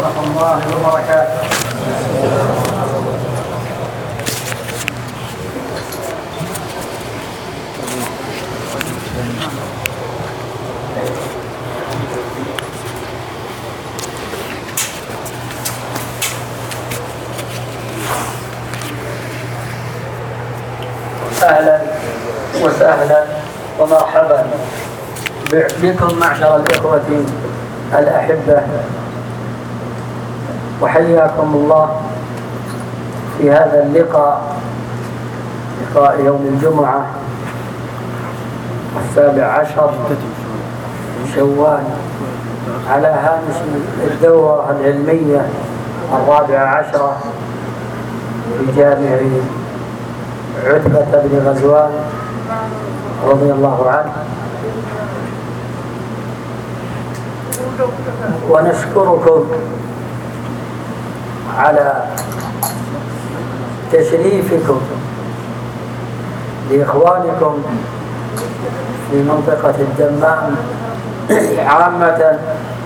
ورحمة الله وبركاته. أهلا وسهلا ومرحبا بكم معشر الإخوة الأحبة، وحياكم الله في هذا اللقاء، لقاء يوم الجمعة 17 شوال، على هامش الدورة العلمية 14 في جامع عتبة بن غزوان رضي الله عنه. ونشكركم على تشريفكم لإخوانكم في منطقة الدمام عامة،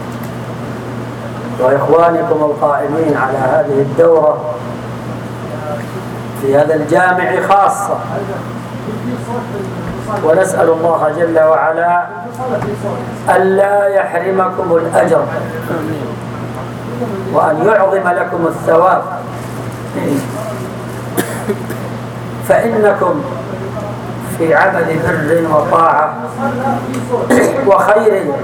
وإخوانكم القائمين على هذه الدورة في هذا الجامع خاصة. ونسأل الله جل وعلا ألا يحرمكم الأجر، وأن يعظم لكم الثواب، فإنكم في عمل بر وطاعة وخير.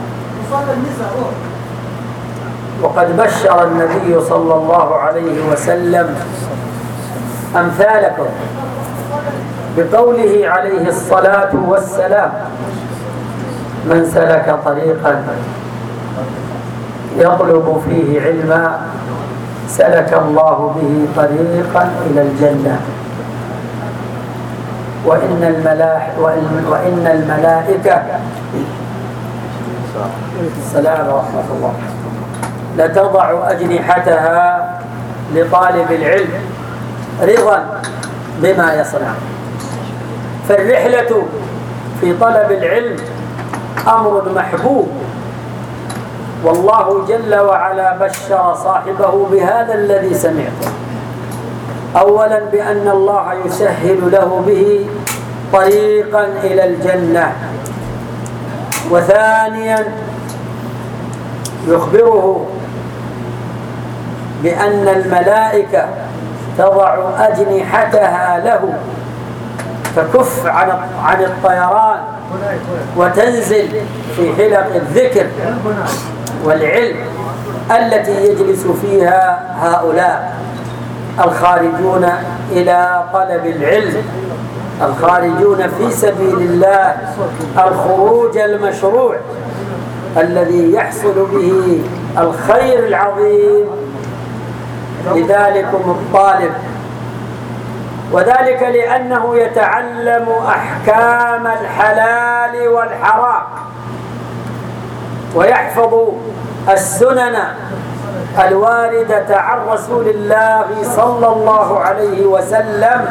وقد بشر النبي صلى الله عليه وسلم أمثالكم بقوله عليه الصلاة والسلام: من سلك طريقا يطلب فيه علما سلك الله به طريقا إلى الجنة، وإن الملائكة السلام ورحمة الله لتضع أجنحتها لطالب العلم رضا بما يصنع. فالرحلة في طلب العلم أمر محبوب، والله جل وعلا بشر صاحبه بهذا الذي سمعته، أولا بأن الله يسهل له به طريقا إلى الجنة، وثانيا يخبره بأن الملائكة تضع أجنحتها له تكف عن الطيران وتنزل في حلق الذكر والعلم التي يجلس فيها هؤلاء الخارجون إلى طلب العلم، الخارجون في سبيل الله، الخروج المشروع الذي يحصل به الخير العظيم لذلكم الطالب، وذلك لأنه يتعلم أحكام الحلال والحرام، ويحفظ السنن الواردة عن رسول الله صلى الله عليه وسلم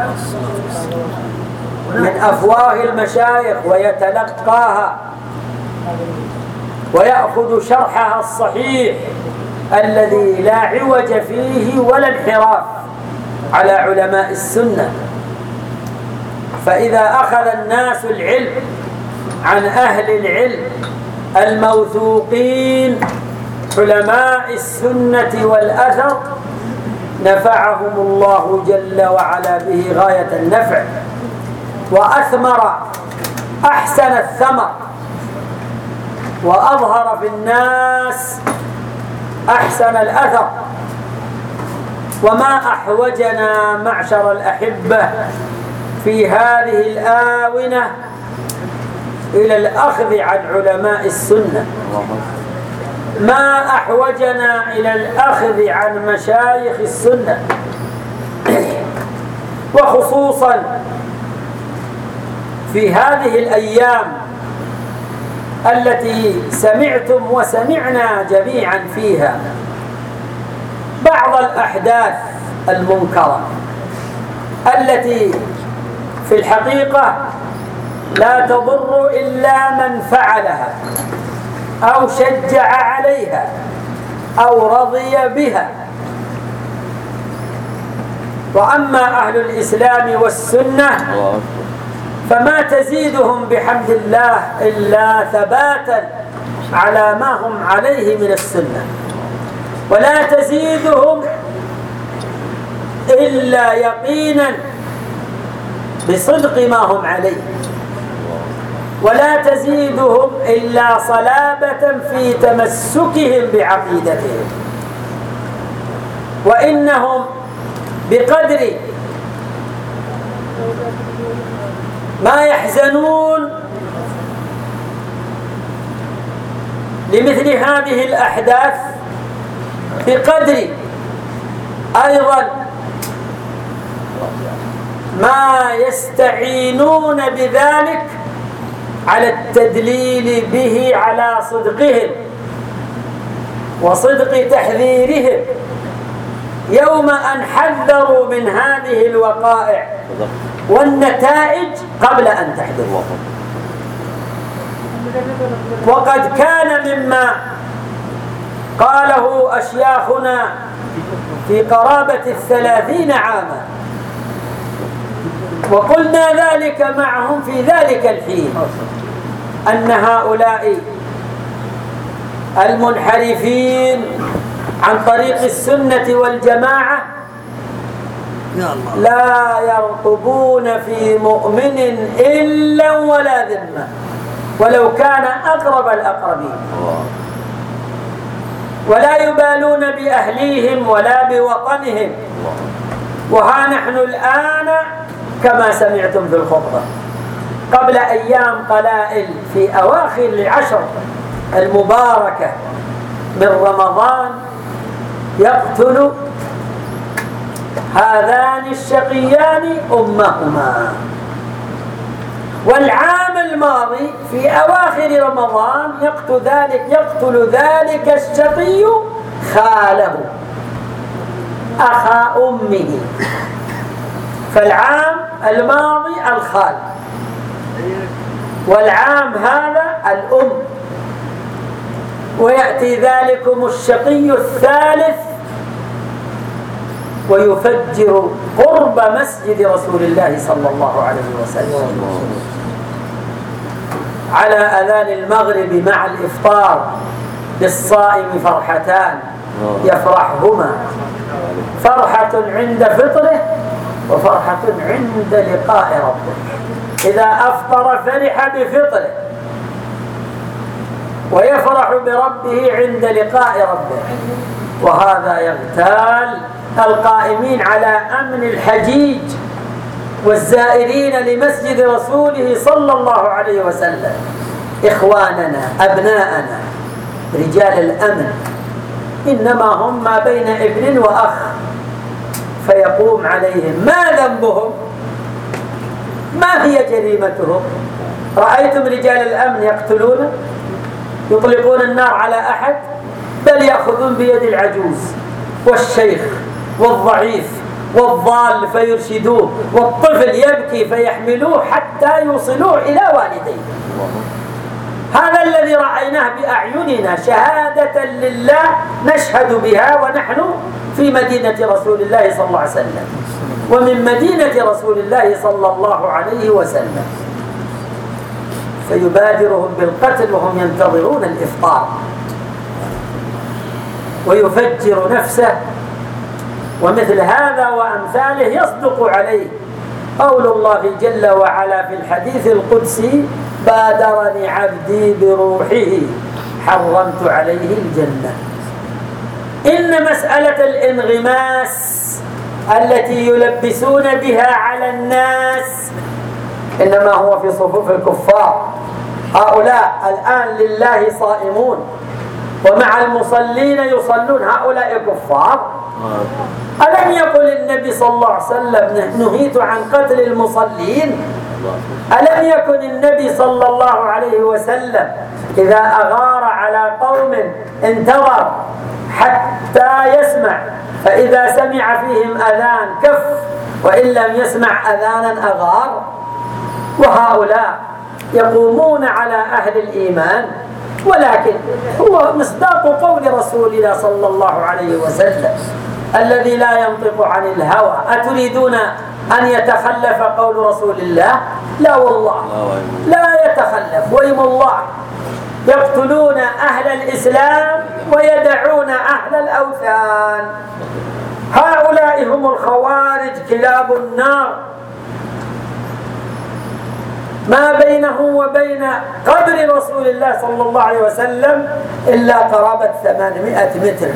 من أفواه المشايخ، ويتلقاها ويأخذ شرحها الصحيح الذي لا عوج فيه ولا انحراف على علماء السنة. فإذا أخذ الناس العلم عن أهل العلم الموثوقين علماء السنة والأثر نفعهم الله جل وعلا به غاية النفع، وأثمر أحسن الثمر، وأظهر في الناس أحسن الأثر. وما أحوجنا معشر الأحبة في هذه الآونة إلى الأخذ عن علماء السنة، ما أحوجنا إلى الأخذ عن مشايخ السنة، وخصوصا في هذه الأيام التي سمعتم وسمعنا جميعا فيها بعض الأحداث المنكرة التي في الحقيقة لا تضر إلا من فعلها أو شجع عليها أو رضي بها. وأما أهل الإسلام والسنة فما تزيدهم بحمد الله إلا ثباتا على ما هم عليه من السنة، ولا تزيدهم إلا يقينا بصدق ما هم عليه، ولا تزيدهم إلا صلابة في تمسكهم بعقيدتهم. وإنهم بقدر ما يحزنون لمثل هذه الأحداث بقدر أيضا ما يستعينون بذلك على التدليل به على صدقهم وصدق تحذيرهم يوم أن حذروا من هذه الوقائع والنتائج قبل أن تحدث. وقد كان مما قاله أشياخنا في قرابة 30 عاما، وقلنا ذلك معهم في ذلك الحين، أن هؤلاء المنحرفين عن طريق السنة والجماعة لا يرقبون في مؤمن إلا ولا ذمة، ولو كان أقرب الأقربين، ولا يبالون بأهليهم ولا بوطنهم. وها نحن الآن كما سمعتم في الخطبة قبل أيام قلائل في أواخر العشر المباركة من رمضان يقتل هذان الشقيان أمهما. والعام الماضي في أواخر رمضان يقتل ذلك الشقي خاله أخا أمه. فالعام الماضي الخال، والعام هذا الأم، ويأتي ذلكم الشقي الثالث ويفجر قرب مسجد رسول الله صلى الله عليه وسلم على أذان المغرب مع الإفطار للصائم فرحتان يفرحهما، فرحة عند فطره وفرحة عند لقاء ربه. إذا أفطر فرح بفطره ويفرح بربه عند لقاء ربه. وهذا يغتال القائمين على أمن الحجيج والزائرين لمسجد رسوله صلى الله عليه وسلم، إخواننا أبناءنا رجال الأمن، إنما هم ما بين ابن وأخ، فيقوم عليهم ما ذنبهم؟ ما هي جريمتهم؟ رأيتم رجال الأمن يقتلون، يطلقون النار على أحد؟ بل يأخذون بيد العجوز والشيخ والضعيف والضال فيرشدوه، والطفل يبكي فيحملوه حتى يوصلوه إلى والديه. هذا الذي رأيناه بأعيننا شهادة لله نشهد بها ونحن في مدينة رسول الله صلى الله عليه وسلم، ومن مدينة رسول الله صلى الله عليه وسلم. فيبادرهم بالقتل وهم ينتظرون الإفطار ويفجر نفسه. ومثل هذا وأمثاله يصدق عليه قول الله جل وعلا في الحديث القدسي: بادرني عبدي بروحه حرمت عليه الجنة. إن مسألة الانغماس التي يلبسون بها على الناس إنما هو في صفوف الكفار. هؤلاء الآن لله صائمون ومع المصلين يصلون، هؤلاء كفار. ألم يقل النبي صلى الله عليه وسلم: نهيت عن قتل المصلين؟ ألم يكن النبي صلى الله عليه وسلم إذا أغار على قوم انتظر حتى يسمع، فإذا سمع فيهم أذان كف، وإن لم يسمع أذانا أغار؟ وهؤلاء يقومون على أهل الإيمان ولكن هو مصداق قول رسولنا صلى الله عليه وسلم الذي لا ينطق عن الهوى. أتريدون أن يتخلف قول رسول الله؟ لا والله لا يتخلف، ويم الله. يقتلون أهل الإسلام ويدعون أهل الأوثان. هؤلاء هم الخوارج كلاب النار. ما بينه وبين قبر رسول الله صلى الله عليه وسلم إلا قرابة 800 متر.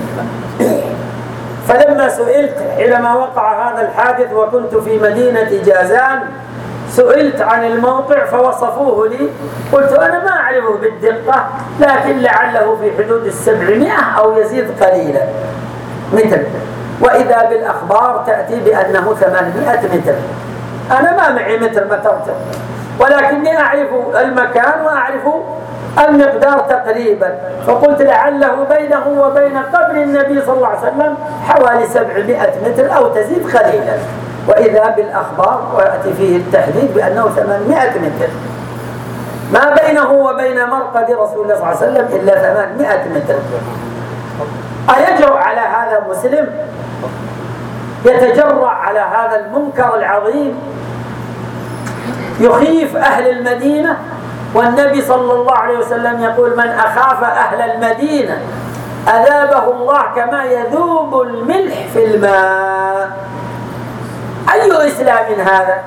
فلما سئلت حينما وقع هذا الحادث وكنت في مدينة جازان، سئلت عن الموقع فوصفوه لي، قلت أنا ما أعرفه بالدقة، لكن لعله في حدود 700 أو يزيد قليلا متر، وإذا بالأخبار تأتي بأنه 800 متر. أنا ما معي متر مترته، ولكني أعرف المكان وأعرف المقدار تقريبا، فقلت لعله بينه وبين قبر النبي صلى الله عليه وسلم حوالي 700 متر أو تزيد قليلا، وإذا بالأخبار ويأتي فيه التحديد بأنه 800 متر. ما بينه وبين مرقد رسول الله صلى الله عليه وسلم إلا 800 متر. أيجرؤ على هذا مسلم يتجرأ على هذا المنكر العظيم يخيف أهل المدينة؟ والنبي صلى الله عليه وسلم يقول من أخاف أهل المدينة أذابه الله كما يذوب الملح في الماء. أي إسلام هذا؟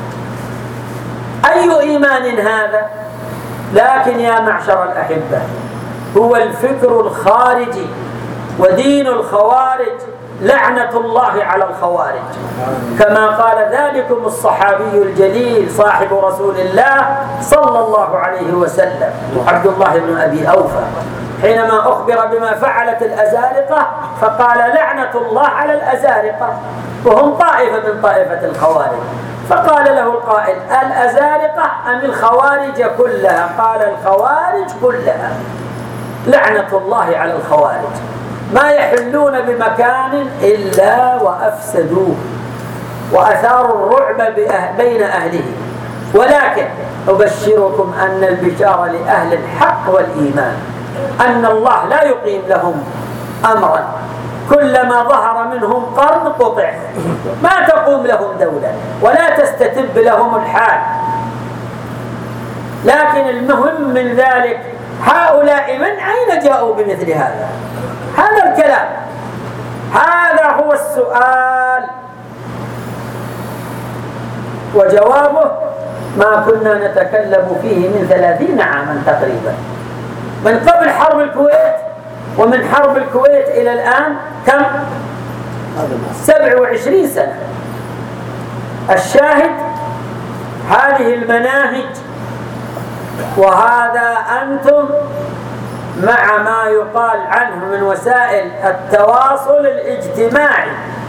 أي إيمان هذا؟ لكن يا معشر الأحبة، هو الفكر الخارجي ودين الخوارج لعنة الله على الخوارج، كما قال ذلكم الصحابي الجليل صاحب رسول الله صلى الله عليه وسلم عبد الله بن أبي أوفى، حينما أخبر بما فعلت الأزارقة فقال لعنة الله على الأزارقة، وهم طائفة من طائفة الخوارج. فقال له القائل الأزارقة أم الخوارج كلها؟ قال الخوارج كلها، لعنة الله على الخوارج، ما يحلون بمكان إلا وأفسدوه وأثاروا الرعب بين أهله. ولكن أبشركم أن البشارة لأهل الحق والإيمان أن الله لا يقيم لهم أمرا، كلما ظهر منهم قرن قطع، ما تقوم لهم دولة ولا تستتب لهم الحال. لكن المهم من ذلك هؤلاء من أين جاءوا بمثل هذا؟ هذا الكلام، هذا هو السؤال، وجوابه ما كنا نتكلم فيه من 30 عاما تقريبا، من قبل حرب الكويت، ومن حرب الكويت إلى الآن كم؟ 27 سنة. الشاهد هذه المناهج، وهذا أنتم مع ما يقال عنه من وسائل التواصل الاجتماعي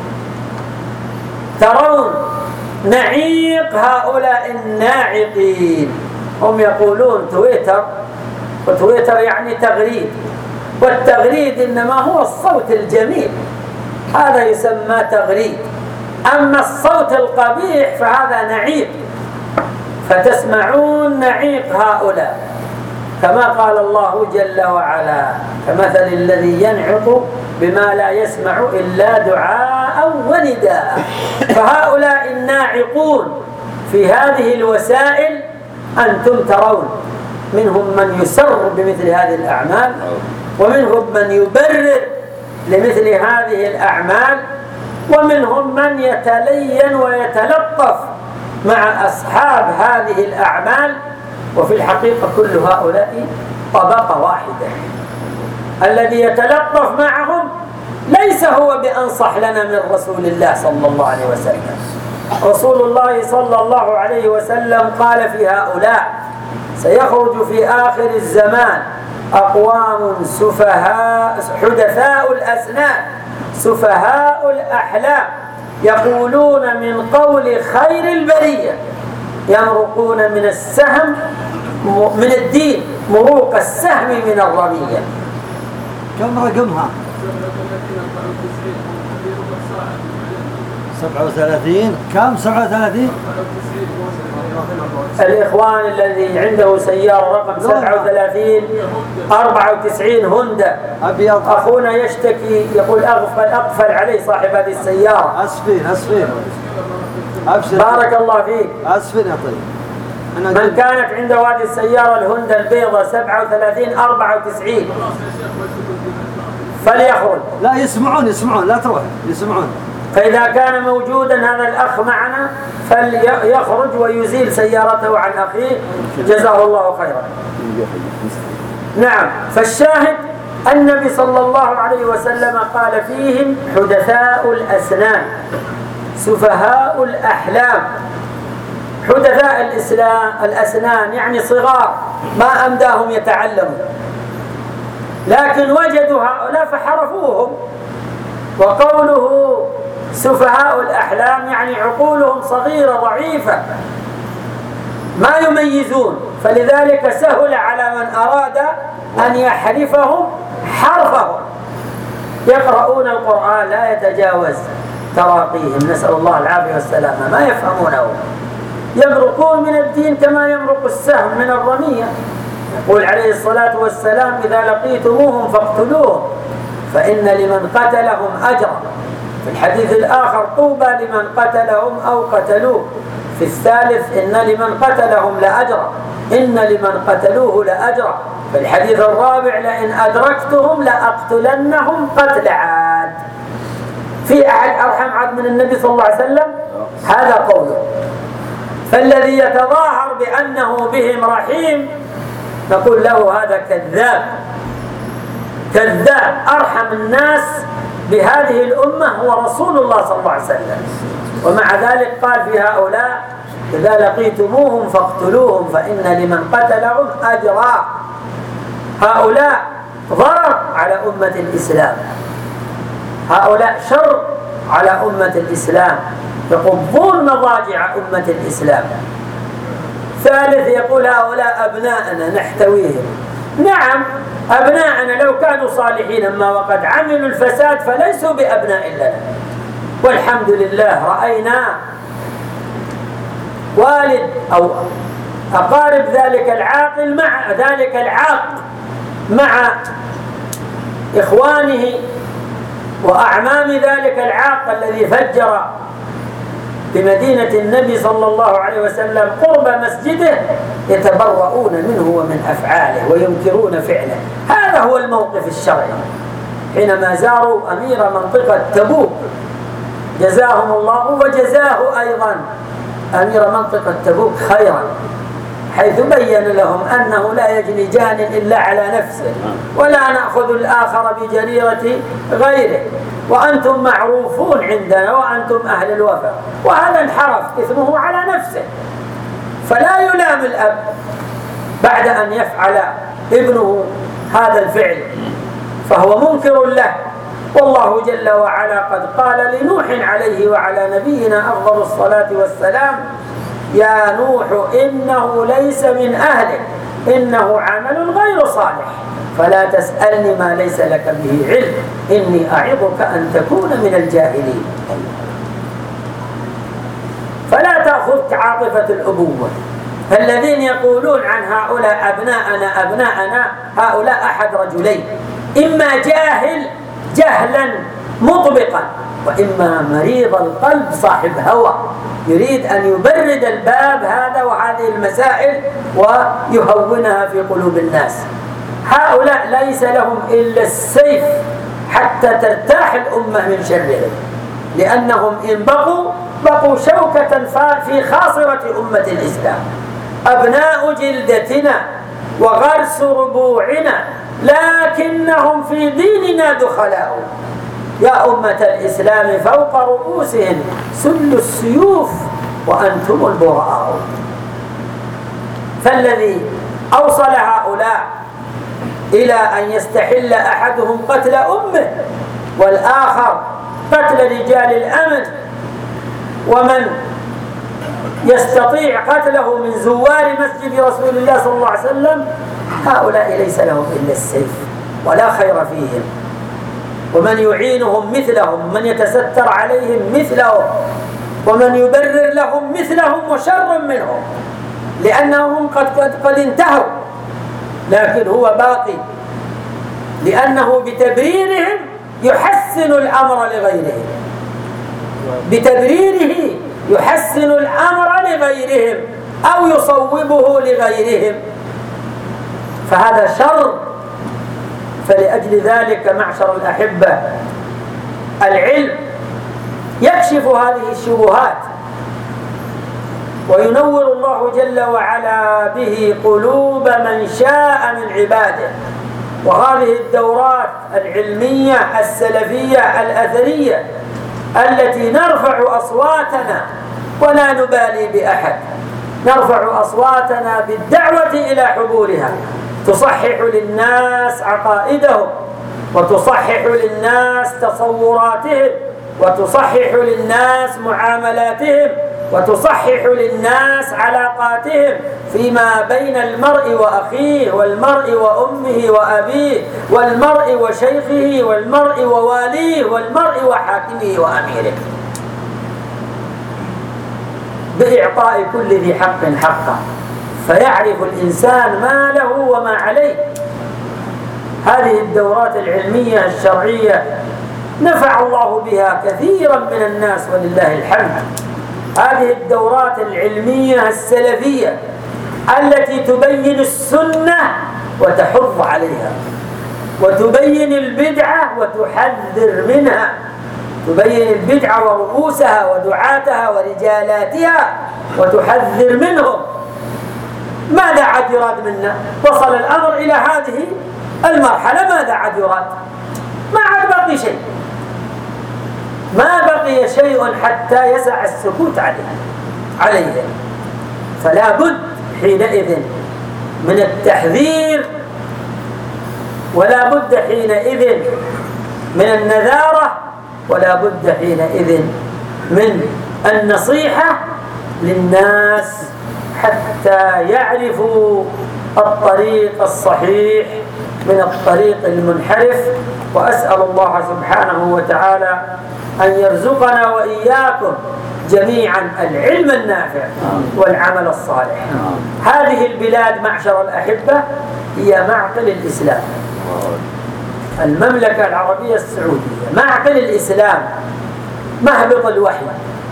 ترون نعيق هؤلاء الناعقين. هم يقولون تويتر، وتويتر يعني تغريد، والتغريد إنما هو الصوت الجميل، هذا يسمى تغريد، أما الصوت القبيح فهذا نعيق. فتسمعون نعيق هؤلاء، كما قال الله جل وعلا كمثل الذي ينعق بما لا يسمع إلا دعاء ونداء. فهؤلاء الناعقون في هذه الوسائل أنتم ترون منهم من يسر بمثل هذه الأعمال، ومنهم من يبرر لمثل هذه الأعمال، ومنهم من يتلين ويتلطف مع أصحاب هذه الأعمال. وفي الحقيقة كل هؤلاء طبقة واحدة، الذي يتلطف معهم ليس هو بأنصح لنا من رسول الله صلى الله عليه وسلم. رسول الله صلى الله عليه وسلم قال في هؤلاء سيخرج في آخر الزمان أقوام سفهاء حدثاء الأسنان سفهاء الأحلام يقولون من قول خير البرية يمرقون من السهم من الدين مروق السهم من الرمية. كم رقمها؟ 37. كم 37؟ الإخوان الذي عنده سيارة رقم 37 94 هوندا، أخونا يشتكي يقول أقفل عليه صاحب هذه السيارة. أسفين أبشر. بارك الله فيك. أسفين يا طيب. من كانت عنده هذه السيارة الهوندا البيضاء 37 94 فليخرج. لا يسمعون لا تروح يسمعون. فإذا كان موجودا هذا الأخ معنا فليخرج ويزيل سيارته عن أخيه جزاه الله خيرا. نعم، فالشاهد النبي صلى الله عليه وسلم قال فيهم حدثاء الأسنان سفهاء الأحلام. حدثاء الأسنان يعني صغار ما أمداهم يتعلموا، لكن وجدوا هؤلاء فحرفوهم. وقوله سفهاء الأحلام يعني عقولهم صغيرة ضعيفة ما يميزون، فلذلك سهل على من أراد أن يحرفهم حرفهم. يقرؤون القرآن لا يتجاوز تراقيهم، نسأل الله العافية والسلامة، ما يفهمونه، يمرقون من الدين كما يمرق السهم من الرمية. يقول عليه الصلاة والسلام إذا لقيتموهم فاقتلوهم فإن لمن قتلهم أجرا. في الحديث الآخر طوبى لمن قتلهم أو قتلوه. في الثالث إن لمن قتلهم لأجرا، إن لمن قتلوه لأجرا. في الحديث الرابع لئن أدركتهم لأقتلنهم قتل عاد. في أحد أرحم عاد من النبي صلى الله عليه وسلم؟ هذا قوله. فالذي يتظاهر بأنه بهم رحيم نقول له هذا كذاب كذاب. أرحم الناس بهذه الأمة هو رسول الله صلى الله عليه وسلم، ومع ذلك قال في هؤلاء إذا لقيتموهم فاقتلوهم فإن لمن قتلهم أجرا. هؤلاء ضرر على أمة الإسلام، هؤلاء شر على أمة الإسلام، يقضون مضاجع أمة الإسلام. ثالث يقول هؤلاء أبناءنا نحتويهم. نعم أبناءنا لو كانوا صالحين أما وقد عملوا الفساد فليسوا بأبناء لنا، والحمد لله رأينا والد أو أقارب ذلك العاقل مع ذلك العاق مع إخوانه وأعمام ذلك العاق الذي فجر بمدينة النبي صلى الله عليه وسلم قرب مسجده يتبرؤون منه ومن أفعاله وينكرون فعله. هذا هو الموقف الشرعي. حينما زاروا أمير منطقة تبوك جزاهم الله وجزاه أيضا أمير منطقة تبوك خيرا، حيث بين لهم أنه لا يجني جان إلا على نفسه ولا نأخذ الآخر بجريرة غيره، وأنتم معروفون عندنا وأنتم أهل الوفاء. وهذا انحرف إثمه على نفسه، فلا يلام الأب بعد أن يفعل ابنه هذا الفعل، فهو منكر له. والله جل وعلا قد قال لنوح عليه وعلى نبينا أفضل الصلاة والسلام يا نوح إنه ليس من أهلك إنه عمل غير صالح فلا تسألني ما ليس لك به علم إني أعظك أن تكون من الجاهلين. فلا تأخذك عاطفة الأبوة. فالذين يقولون عن هؤلاء أبناءنا هؤلاء أحد رجلين، إما جاهل جهلا مطبقا، وإما مريض القلب صاحب هوى يريد أن يبرد الباب هذا وهذه المسائل ويهونها في قلوب الناس. هؤلاء ليس لهم إلا السيف حتى ترتاح الأمة من شرهم، لأنهم إن بقوا شوكة في خاصرة أمة الإسلام. أبناء جلدتنا وغرس ربوعنا لكنهم في ديننا دخلاء. يا أمة الإسلام فوق رؤوسهم سل السيوف وأنتم البراء. فالذي أوصل هؤلاء إلى أن يستحل أحدهم قتل أمه والآخر قتل رجال الأمن، ومن يستطيع قتله من زوار مسجد رسول الله صلى الله عليه وسلم، هؤلاء ليس لهم إلا السيف ولا خير فيهم. ومن يعينهم مثلهم، من يتستر عليهم مثلهم، ومن يبرر لهم مثلهم وشر منهم، لأنهم قد انتهوا، لكن هو باقي، لأنه بتبريرهم يحسن الأمر لغيرهم، بتبريره يحسن الأمر لغيرهم أو يصوبه لغيرهم، فهذا شر. فلأجل ذلك معشر الأحبة، العلم يكشف هذه الشبهات، وينور الله جل وعلا به قلوب من شاء من عباده. وهذه الدورات العلمية السلفية الأثرية التي نرفع أصواتنا ولا نبالي بأحد، نرفع أصواتنا بالدعوة إلى حضورها، تصحح للناس عقائدهم، وتصحح للناس تصوراتهم، وتصحح للناس معاملاتهم، وتصحح للناس علاقاتهم فيما بين المرء وأخيه، والمرء وأمه وأبيه، والمرء وشيخه، والمرء وواليه، والمرء وحاكمه وأميره، بإعطاء كل ذي حق حقه، فيعرف الإنسان ما له وما عليه. هذه الدورات العلمية الشرعية نفع الله بها كثيرا من الناس ولله الحمد. هذه الدورات العلمية السلفية التي تبين السنة وتحض عليها، وتبين البدعة وتحذر منها، تبين البدعة ورؤوسها ودعاتها ورجالاتها وتحذر منهم. ماذا عاد يراد منا؟ وصل الأمر إلى هذه المرحلة، ماذا عاد يراد؟ ما عاد بقي شيء، ما بقي شيء حتى يسع السكوت عليه. فلا بد حينئذ من التحذير، ولا بد حينئذ من النذارة، ولا بد حينئذ من النصيحة للناس حتى يعرفوا الطريق الصحيح من الطريق المنحرف. وأسأل الله سبحانه وتعالى أن يرزقنا وإياكم جميعا العلم النافع والعمل الصالح. هذه البلاد معشر الأحبة هي معقل الإسلام، المملكة العربية السعودية معقل الإسلام، مهبط الوحي،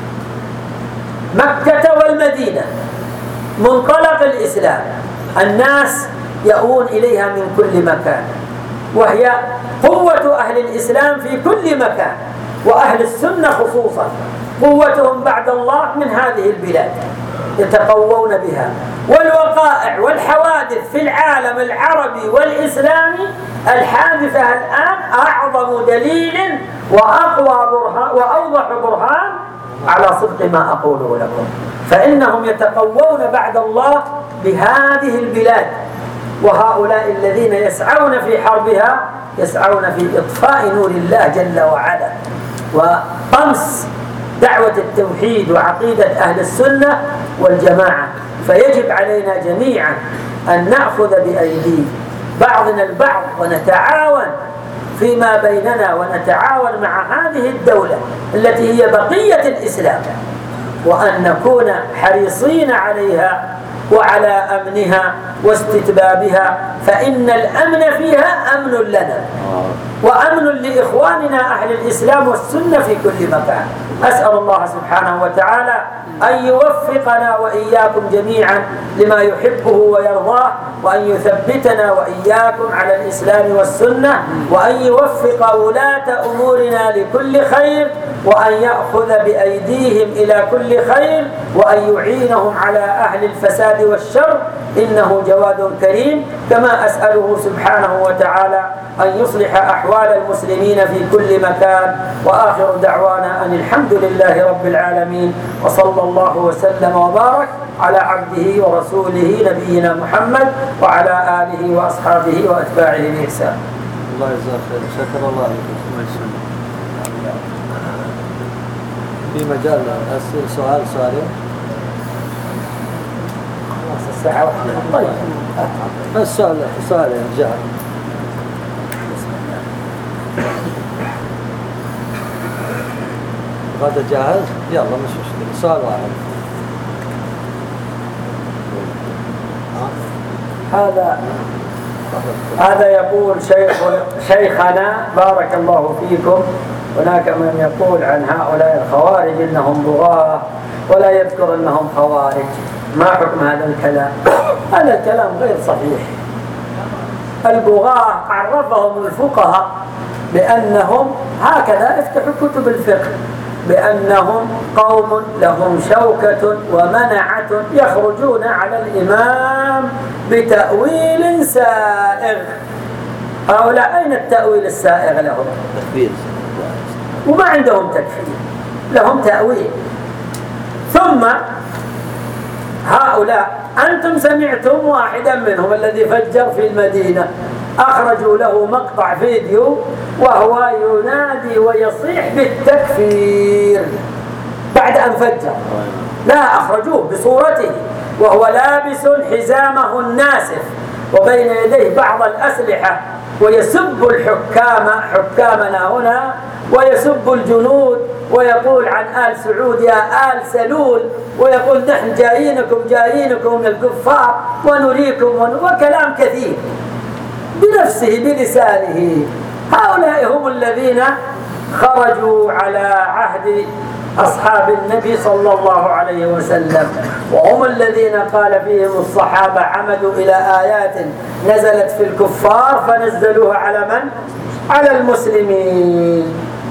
مكة والمدينة منطلق الإسلام، الناس يأوون إليها من كل مكان، وهي قوة أهل الإسلام في كل مكان، وأهل السنة خصوصا قوتهم بعد الله من هذه البلاد يتقوون بها. والوقائع والحوادث في العالم العربي والإسلامي الحادثة الآن أعظم دليل وأقوى برهان وأوضح برهان على صدق ما أقوله لكم، فإنهم يتقوون بعد الله بهذه البلاد. وهؤلاء الذين يسعون في حربها يسعون في إطفاء نور الله جل وعلا وطمس دعوة التوحيد وعقيدة أهل السنة والجماعة. فيجب علينا جميعا أن نأخذ بأيدي بعضنا البعض ونتعاون فيما بيننا، ونتعاون مع هذه الدولة التي هي بقية الإسلام، وأن نكون حريصين عليها وعلى أمنها واستتبابها، فإن الأمن فيها أمن لنا وأمن لإخواننا أهل الإسلام والسنة في كل مكان. أسأل الله سبحانه وتعالى أن يوفقنا وإياكم جميعا لما يحبه ويرضاه، وأن يثبتنا وإياكم على الإسلام والسنة، وأن يوفق ولاة أمورنا لكل خير، وأن يأخذ بأيديهم إلى كل خير، وأن يعينهم على أهل الفساد والشر، إنه جواد كريم. كما أسأله سبحانه وتعالى أن يصلح أحوال المسلمين في كل مكان. وآخر دعوانا أن الحمد لله رب العالمين، وصلى الله وسلم وبارك على عبده ورسوله نبينا محمد وعلى آله وأصحابه وأتباعه بإحسان. الله يجزاك خير، شكر الله لكم. في مجال سؤالين. الساعة واحدة. طيب السؤال يا رجال. غدا جاهز؟ يلا مش مشكلة، سؤال واحد. هذا يقول شيخنا بارك الله فيكم، هناك من يقول عن هؤلاء الخوارج إنهم بغاة ولا يذكر أنهم خوارج، ما حكم هذا الكلام؟ هذا الكلام غير صحيح. البغاة عرفهم الفقهاء بأنهم، هكذا افتحوا كتب الفقه، بأنهم قوم لهم شوكة ومنعة يخرجون على الإمام بتأويل سائغ. هؤلاء أين التأويل السائغ لهم؟ تكفير، وما عندهم تكفير، لهم تأويل. ثم هؤلاء أنتم سمعتم واحدا منهم الذي فجر في المدينة، أخرجوا له مقطع فيديو وهو ينادي ويصيح بالتكفير بعد أن فجر. لا، أخرجوه بصورته وهو لابس حزامه الناسف وبين يديه بعض الأسلحة، ويسب الحكام، حكامنا هنا، ويسب الجنود، ويقول عن آل سعود يا آل سلول، ويقول نحن جايينكم من الكفار ونريكم وكلام كثير بنفسه بلسانه. هؤلاء هم الذين خرجوا على عهد أصحاب النبي صلى الله عليه وسلم، وهم الذين قال فيهم الصحابة عمدوا إلى آيات نزلت في الكفار فنزلوها على من؟ على المسلمين.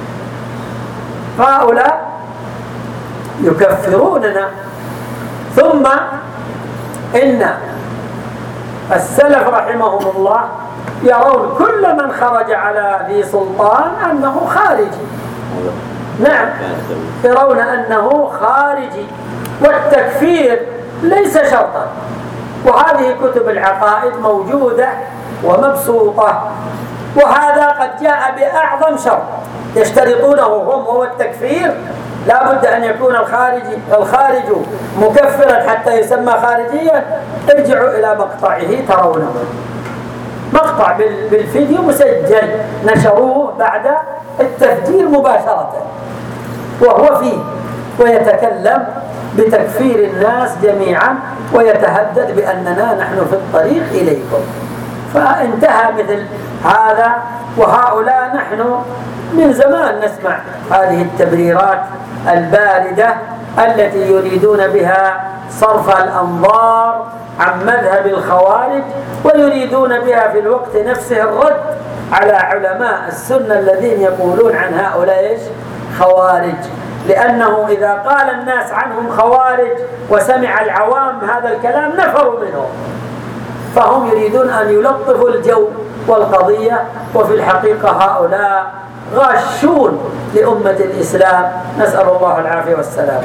فهؤلاء يكفروننا. ثم إن السلف رحمهم الله يرون كل من خرج على ذي سلطان أنه خارجي. نعم، يرون أنه خارجي، والتكفير ليس شرطا. وهذه كتب العقائد موجودة ومبسوطة، وهذا قد جاء بأعظم شرط يشترطونه هم، وهو التكفير. لا بد أن يكون الخارج مكفرا حتى يسمى خارجيا. ارجعوا إلى مقطعه ترونه، مقطع بالفيديو مسجل نشروه بعد التفجير مباشرة، وهو فيه ويتكلم بتكفير الناس جميعا ويتهدد بأننا نحن في الطريق إليكم. فانتهى مثل هذا. وهؤلاء نحن من زمان نسمع هذه التبريرات الباردة التي يريدون بها صرف الأنظار عن مذهب الخوارج، ويريدون بها في الوقت نفسه الرد على علماء السنة الذين يقولون عن هؤلاء خوارج. لأنه إذا قال الناس عنهم خوارج وسمع العوام هذا الكلام نفروا منهم، فهم يريدون أن يلطفوا الجو والقضية، وفي الحقيقة هؤلاء غاشون لأمة الإسلام. نسأل الله العافية والسلامة.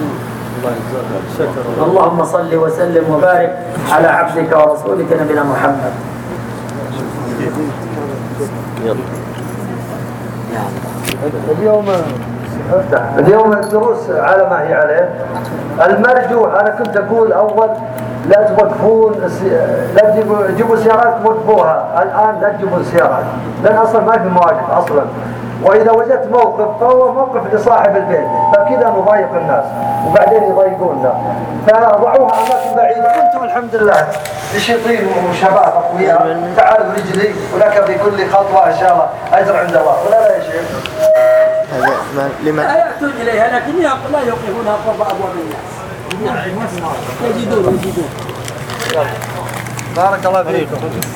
اللهم صل وسلم وبارك على عبدك ورسولك نبينا محمد. اليوم الدروس على ما هي عليه. المرجوح أنا كنت أقول أول لا توقفون، لا تجيبوا سيارات توقفوها الآن، لا تجيبوا سيارات لأن أصلا ما في مواقف أصلا. وإذا وجدت موقف فهو موقف لصاحب البيت، فكذا نضايق الناس وبعدين يضايقوننا، فضعوها أماكن بعيدة. أنتم الحمد لله نشيطين وشباب أقوياء، تعالوا رجلي ولك في كل خطوة إن شاء الله أجر عند الله، ولا لا يا شيخ؟ لمن لا يأتون إليها لكن لا يوقفونها قرب أبواب الناس. يجدون بارك الله فيكم.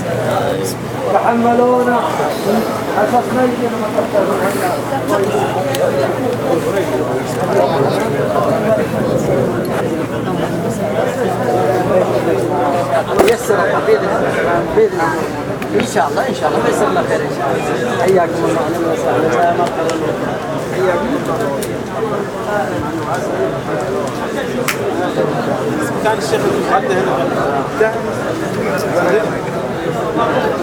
تحملونا أساس ميت يسر بإذن إن شاء الله بيسر الله خير إن شاء الله. حياكم الله. أهلا وسهلا. حياكم الله. كان الشيخ المحدث هنا